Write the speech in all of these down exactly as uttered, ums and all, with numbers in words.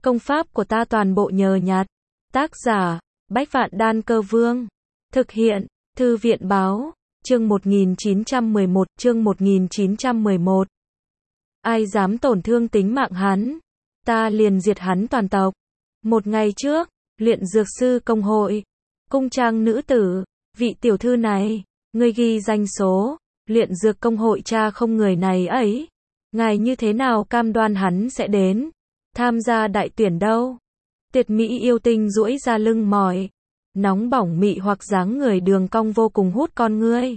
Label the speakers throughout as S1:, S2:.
S1: Công pháp của ta toàn bộ nhờ nhặt. Tác giả, Bách Vạn Đan Cơ Vương. Thực hiện, Thư viện Báo. Chương một nghìn chín trăm mười một, chương một nghìn chín trăm mười một. Ai dám tổn thương tính mạng hắn, ta liền diệt hắn toàn tộc. Một ngày trước, luyện dược sư công hội, cung trang nữ tử, vị tiểu thư này, ngươi ghi danh số, luyện dược công hội cha không người này ấy. Ngài như thế nào cam đoan hắn sẽ đến tham gia đại tuyển đâu? Tiệt mỹ yêu tinh duỗi ra lưng mỏi, nóng bỏng mị hoặc dáng người đường cong vô cùng hút con ngươi.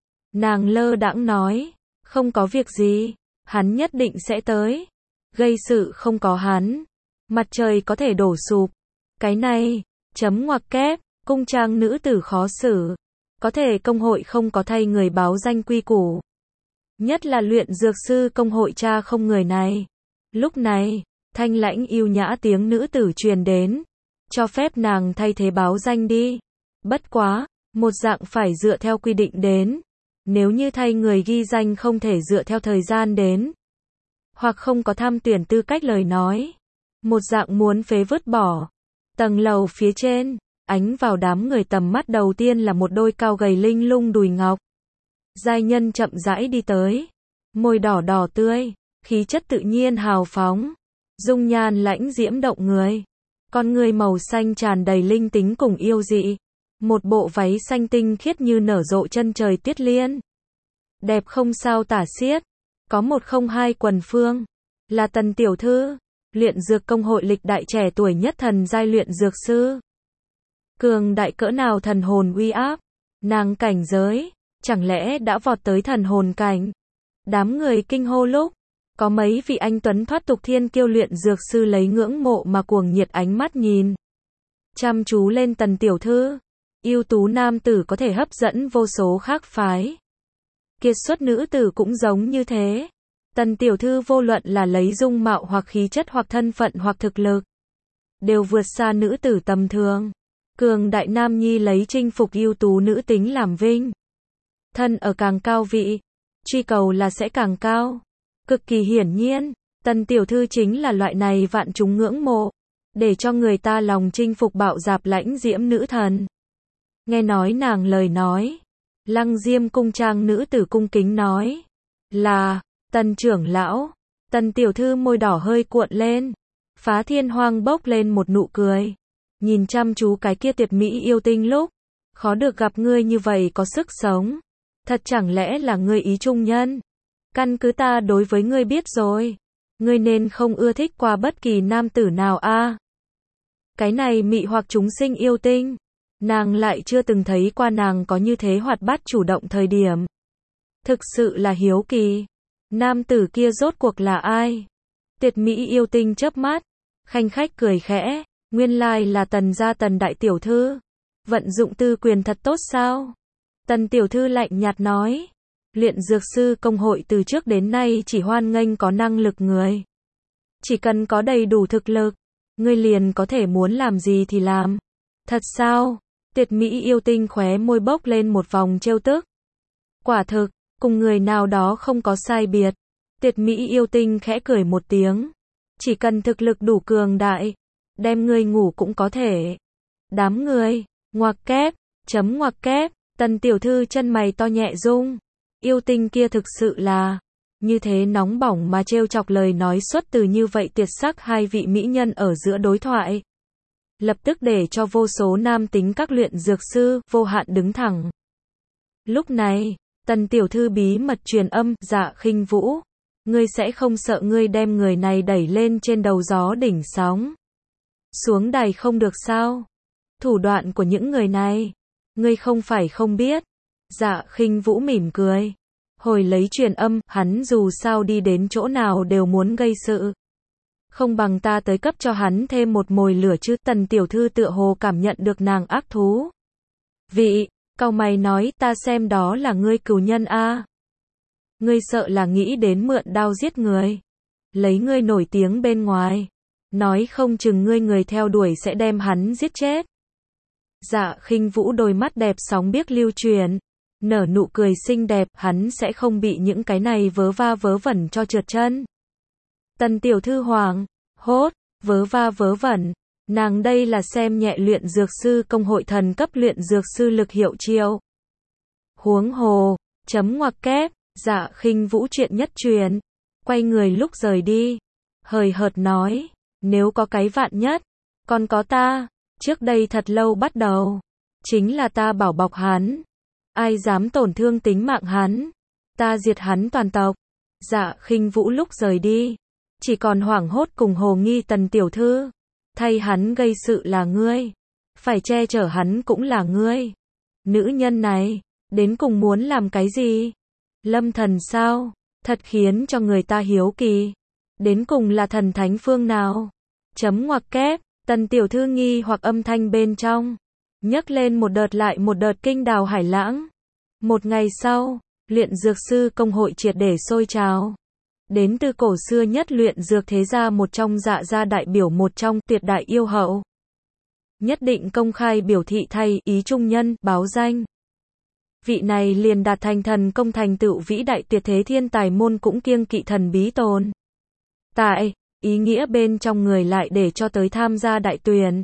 S1: Nàng lơ đãng nói, không có việc gì, hắn nhất định sẽ tới. Gây sự không có hắn, mặt trời có thể đổ sụp. Cái này, chấm ngoặc kép, cung trang nữ tử khó xử. Có thể công hội không có thay người báo danh quy củ. Nhất là luyện dược sư công hội cha không người này. Lúc này, thanh lãnh yêu nhã tiếng nữ tử truyền đến. Cho phép nàng thay thế báo danh đi. Bất quá, một dạng phải dựa theo quy định đến. Nếu như thay người ghi danh không thể dựa theo thời gian đến, hoặc không có tham tuyển tư cách lời nói, một dạng muốn phế vứt bỏ. Tầng lầu phía trên, ánh vào đám người tầm mắt đầu tiên là một đôi cao gầy linh lung đùi ngọc. Giai nhân chậm rãi đi tới, môi đỏ đỏ tươi, khí chất tự nhiên hào phóng, dung nhan lãnh diễm động người, con người màu xanh tràn đầy linh tính cùng yêu dị. Một bộ váy xanh tinh khiết như nở rộ chân trời tuyết liên. Đẹp không sao tả xiết. Có một không hai quần phương. Là Tần tiểu thư, luyện dược công hội lịch đại trẻ tuổi nhất thần giai luyện dược sư. Cường đại cỡ nào thần hồn uy áp. Nàng cảnh giới, chẳng lẽ đã vọt tới thần hồn cảnh. Đám người kinh hô lúc. Có mấy vị anh tuấn thoát tục thiên kiêu luyện dược sư lấy ngưỡng mộ mà cuồng nhiệt ánh mắt nhìn chăm chú lên Tần tiểu thư. Ưu tú nam tử có thể hấp dẫn vô số khác phái. Kiệt xuất nữ tử cũng giống như thế. Tần tiểu thư vô luận là lấy dung mạo hoặc khí chất hoặc thân phận hoặc thực lực, đều vượt xa nữ tử tầm thường. Cường đại nam nhi lấy chinh phục ưu tú nữ tính làm vinh. Thân ở càng cao vị, truy cầu là sẽ càng cao. Cực kỳ hiển nhiên, Tần tiểu thư chính là loại này vạn chúng ngưỡng mộ, để cho người ta lòng chinh phục bạo dạp lãnh diễm nữ thần. Nghe nói nàng lời nói, Lăng Diêm cung trang nữ tử cung kính nói, là, Tần trưởng lão. Tần tiểu thư môi đỏ hơi cuộn lên, Phá Thiên Hoang bốc lên một nụ cười, nhìn chăm chú cái kia tuyệt mỹ yêu tinh lúc, khó được gặp ngươi như vậy có sức sống, thật chẳng lẽ là ngươi ý trung nhân? Căn cứ ta đối với ngươi biết rồi, ngươi nên không ưa thích qua bất kỳ nam tử nào a. Cái này mị hoặc chúng sinh yêu tinh, nàng lại chưa từng thấy qua nàng có như thế hoạt bát chủ động thời điểm. Thực sự là hiếu kỳ. Nam tử kia rốt cuộc là ai? Tuyệt mỹ yêu tinh chớp mắt, khanh khách cười khẽ, nguyên lai là Tần gia Tần đại tiểu thư. Vận dụng tư quyền thật tốt sao? Tần tiểu thư lạnh nhạt nói, luyện dược sư công hội từ trước đến nay chỉ hoan nghênh có năng lực người. Chỉ cần có đầy đủ thực lực, ngươi liền có thể muốn làm gì thì làm. Thật sao? Tuyệt mỹ yêu tinh khóe môi bốc lên một vòng trêu tức. Quả thực, cùng người nào đó không có sai biệt. Tuyệt mỹ yêu tinh khẽ cười một tiếng. Chỉ cần thực lực đủ cường đại, đem ngươi ngủ cũng có thể. Đám người, ngoặc kép, chấm ngoặc kép, Tần tiểu thư chân mày to nhẹ rung. Yêu tinh kia thực sự là, như thế nóng bỏng mà trêu chọc lời nói xuất từ như vậy tuyệt sắc hai vị mỹ nhân ở giữa đối thoại. Lập tức để cho vô số nam tính các luyện dược sư vô hạn đứng thẳng. Lúc này, Tần tiểu thư bí mật truyền âm, Dạ Khinh Vũ, ngươi sẽ không sợ ngươi đem người này đẩy lên trên đầu gió đỉnh sóng, xuống đài không được sao? Thủ đoạn của những người này, ngươi không phải không biết. Dạ Khinh Vũ mỉm cười, hồi lấy truyền âm, hắn dù sao đi đến chỗ nào đều muốn gây sự. Không bằng ta tới cấp cho hắn thêm một mồi lửa chứ. Tần tiểu thư tựa hồ cảm nhận được nàng ác thú vị, cau mày nói, ta xem đó là ngươi cừu nhân a. Ngươi sợ là nghĩ đến mượn đao giết người, lấy ngươi nổi tiếng bên ngoài, nói không chừng ngươi người theo đuổi sẽ đem hắn giết chết. Dạ Khinh Vũ đôi mắt đẹp sóng biếc lưu truyền, nở nụ cười xinh đẹp, hắn sẽ không bị những cái này vớ va vớ vẩn cho trượt chân. Tần tiểu thư hoàng hốt, Vớ va vớ vẩn, nàng đây là xem nhẹ luyện dược sư công hội thần cấp luyện dược sư lực hiệu chiêu. Huống hồ, chấm ngoặc kép, Dạ Khinh Vũ chuyện nhất truyền, quay người lúc rời đi, hời hợt nói, nếu có cái vạn nhất, còn có ta, trước đây thật lâu bắt đầu, chính là ta bảo bọc hắn, ai dám tổn thương tính mạng hắn, ta diệt hắn toàn tộc. Dạ Khinh Vũ lúc rời đi, chỉ còn hoảng hốt cùng hồ nghi Tần tiểu thư, thay hắn gây sự là ngươi, phải che chở hắn cũng là ngươi. Nữ nhân này, đến cùng muốn làm cái gì? Lâm thần sao? Thật khiến cho người ta hiếu kỳ. Đến cùng là thần thánh phương nào? Chấm ngoặc kép, Tần tiểu thư nghi hoặc âm thanh bên trong, nhấc lên một đợt lại một đợt kinh đào hải lãng. Một ngày sau, luyện dược sư công hội triệt để sôi trào. Đến từ cổ xưa nhất luyện dược thế gia một trong Dạ gia đại biểu một trong tuyệt đại yêu hậu. Nhất định công khai biểu thị thay ý trung nhân, báo danh. Vị này liền đạt thành thần công thành tựu vĩ đại tuyệt thế thiên tài môn cũng kiêng kỵ thần bí tồn tại, ý nghĩa bên trong người lại để cho tới tham gia đại tuyển.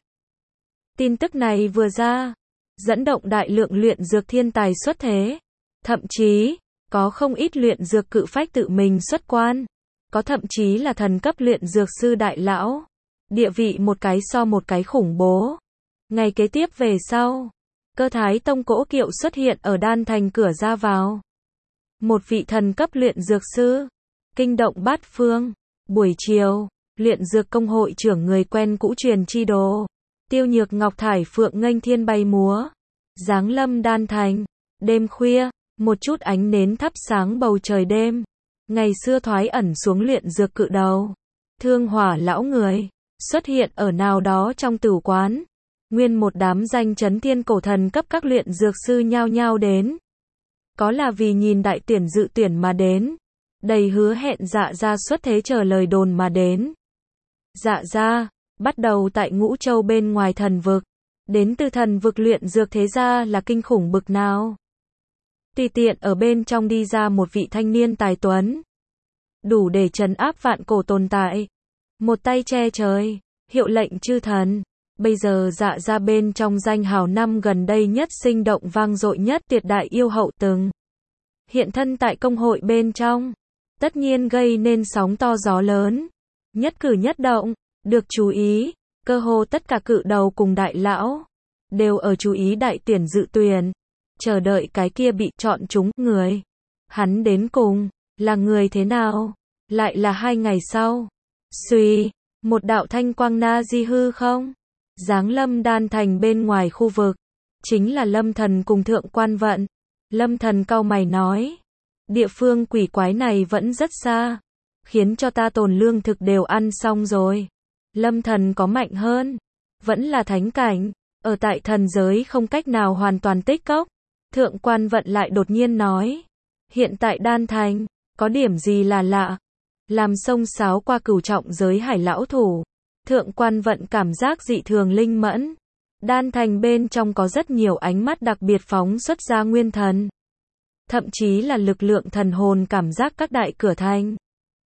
S1: Tin tức này vừa ra, dẫn động đại lượng luyện dược thiên tài xuất thế. Thậm chí, có không ít luyện dược cự phách tự mình xuất quan. Có thậm chí là thần cấp luyện dược sư đại lão. Địa vị một cái so một cái khủng bố. Ngày kế tiếp về sau, Cơ Thái Tông cỗ kiệu xuất hiện ở Đan Thành cửa ra vào. Một vị thần cấp luyện dược sư, kinh động bát phương. Buổi chiều, luyện dược công hội trưởng người quen cũ truyền chi đồ, Tiêu Nhược Ngọc thải phượng nghênh thiên bay múa, giáng lâm Đan Thành. Đêm khuya, một chút ánh nến thắp sáng bầu trời đêm. Ngày xưa thoái ẩn xuống luyện dược cự đầu, Thương Hỏa lão người, xuất hiện ở nào đó trong tử quán. Nguyên một đám danh chấn thiên cổ thần cấp các luyện dược sư nhao nhao đến. Có là vì nhìn đại tuyển dự tuyển mà đến, đầy hứa hẹn Dạ gia xuất thế chờ lời đồn mà đến. Dạ gia, bắt đầu tại Ngũ Châu bên ngoài thần vực. Đến từ thần vực luyện dược thế gia là kinh khủng bực nào. Tùy tiện ở bên trong đi ra một vị thanh niên tài tuấn, đủ để trấn áp vạn cổ tồn tại. Một tay che trời, hiệu lệnh chư thần. Bây giờ Dạ gia bên trong danh hào năm gần đây nhất sinh động vang dội nhất tuyệt đại yêu hậu từng hiện thân tại công hội bên trong. Tất nhiên gây nên sóng to gió lớn. Nhất cử nhất động, được chú ý. Cơ hồ tất cả cự đầu cùng đại lão, đều ở chú ý đại tuyển dự tuyển. Chờ đợi cái kia bị chọn trúng người. Hắn đến cùng, là người thế nào? Lại là hai ngày sau. Xuy, một đạo thanh quang na di hư không? Giáng lâm Đan Thành bên ngoài khu vực. Chính là Lâm Thần cùng Thượng Quan Vận. Lâm Thần cau mày nói. Địa phương quỷ quái này vẫn rất xa. Khiến cho ta tồn lương thực đều ăn xong rồi. Lâm Thần có mạnh hơn. Vẫn là thánh cảnh. Ở tại thần giới không cách nào hoàn toàn tích cốc. Thượng Quan Vận lại đột nhiên nói. Hiện tại Đan Thành, có điểm gì là lạ? Làm xông xáo qua cửu trọng giới hải lão thủ. Thượng Quan Vận cảm giác dị thường linh mẫn. Đan Thành bên trong có rất nhiều ánh mắt đặc biệt phóng xuất ra nguyên thần. Thậm chí là lực lượng thần hồn cảm giác các đại cửa thành.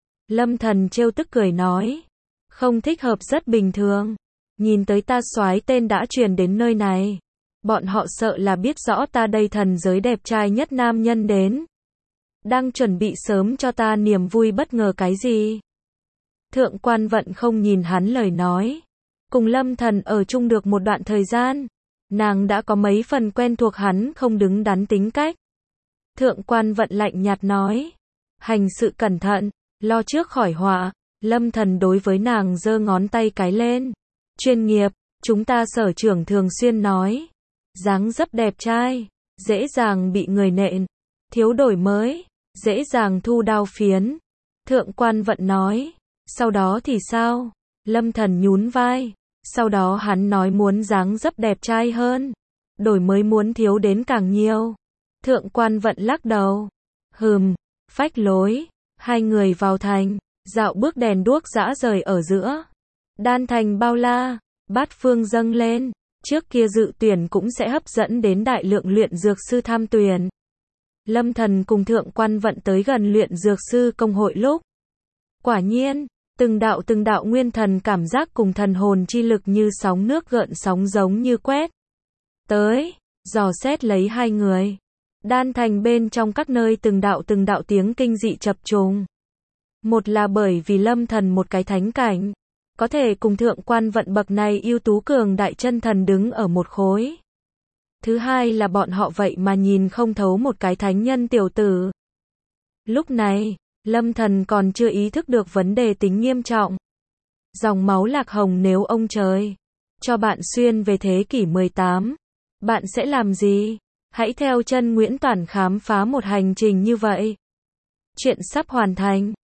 S1: Lâm Thần trêu tức cười nói. Không thích hợp rất bình thường. Nhìn tới ta soái tên đã truyền đến nơi này. Bọn họ sợ là biết rõ ta đây thần giới đẹp trai nhất nam nhân đến. Đang chuẩn bị sớm cho ta niềm vui bất ngờ cái gì? Thượng Quan Vận không nhìn hắn lời nói. Cùng Lâm Thần ở chung được một đoạn thời gian. Nàng đã có mấy phần quen thuộc hắn không đứng đắn tính cách. Thượng Quan Vận lạnh nhạt nói. Hành sự cẩn thận, lo trước khỏi họa. Lâm Thần đối với nàng giơ ngón tay cái lên. Chuyên nghiệp, chúng ta sở trưởng thường xuyên nói. Dáng dấp đẹp trai, dễ dàng bị người nện. Thiếu đổi mới, dễ dàng thu đao phiến. Thượng Quan Vận nói. Sau đó thì sao? Lâm Thần nhún vai. Sau đó hắn nói muốn dáng dấp đẹp trai hơn. Đổi mới muốn thiếu đến càng nhiều. Thượng Quan Vận lắc đầu. Hừm, phách lối. Hai người vào thành, dạo bước đèn đuốc dã rời ở giữa. Đan Thành bao la, bát phương dâng lên. Trước kia dự tuyển cũng sẽ hấp dẫn đến đại lượng luyện dược sư tham tuyển. Lâm Thần cùng Thượng Quan Vận tới gần luyện dược sư công hội lúc. Quả nhiên, Từng đạo từng đạo nguyên thần cảm giác cùng thần hồn chi lực như sóng nước gợn sóng giống như quét tới, dò xét lấy hai người. Đan thành bên trong các nơi từng đạo từng đạo tiếng kinh dị chập trùng. Một là bởi vì Lâm Thần một cái thánh cảnh, có thể cùng thượng quan vận bậc này ưu tú cường đại chân thần đứng ở một khối. Thứ hai là bọn họ vậy mà nhìn không thấu một cái thánh nhân tiểu tử. Lúc này, Lâm Thần còn chưa ý thức được vấn đề tính nghiêm trọng. Dòng máu lạc hồng nếu ông trời cho bạn xuyên về thế kỷ mười tám, bạn sẽ làm gì? Hãy theo chân Nguyễn Toản khám phá một hành trình như vậy. Chuyện sắp hoàn thành.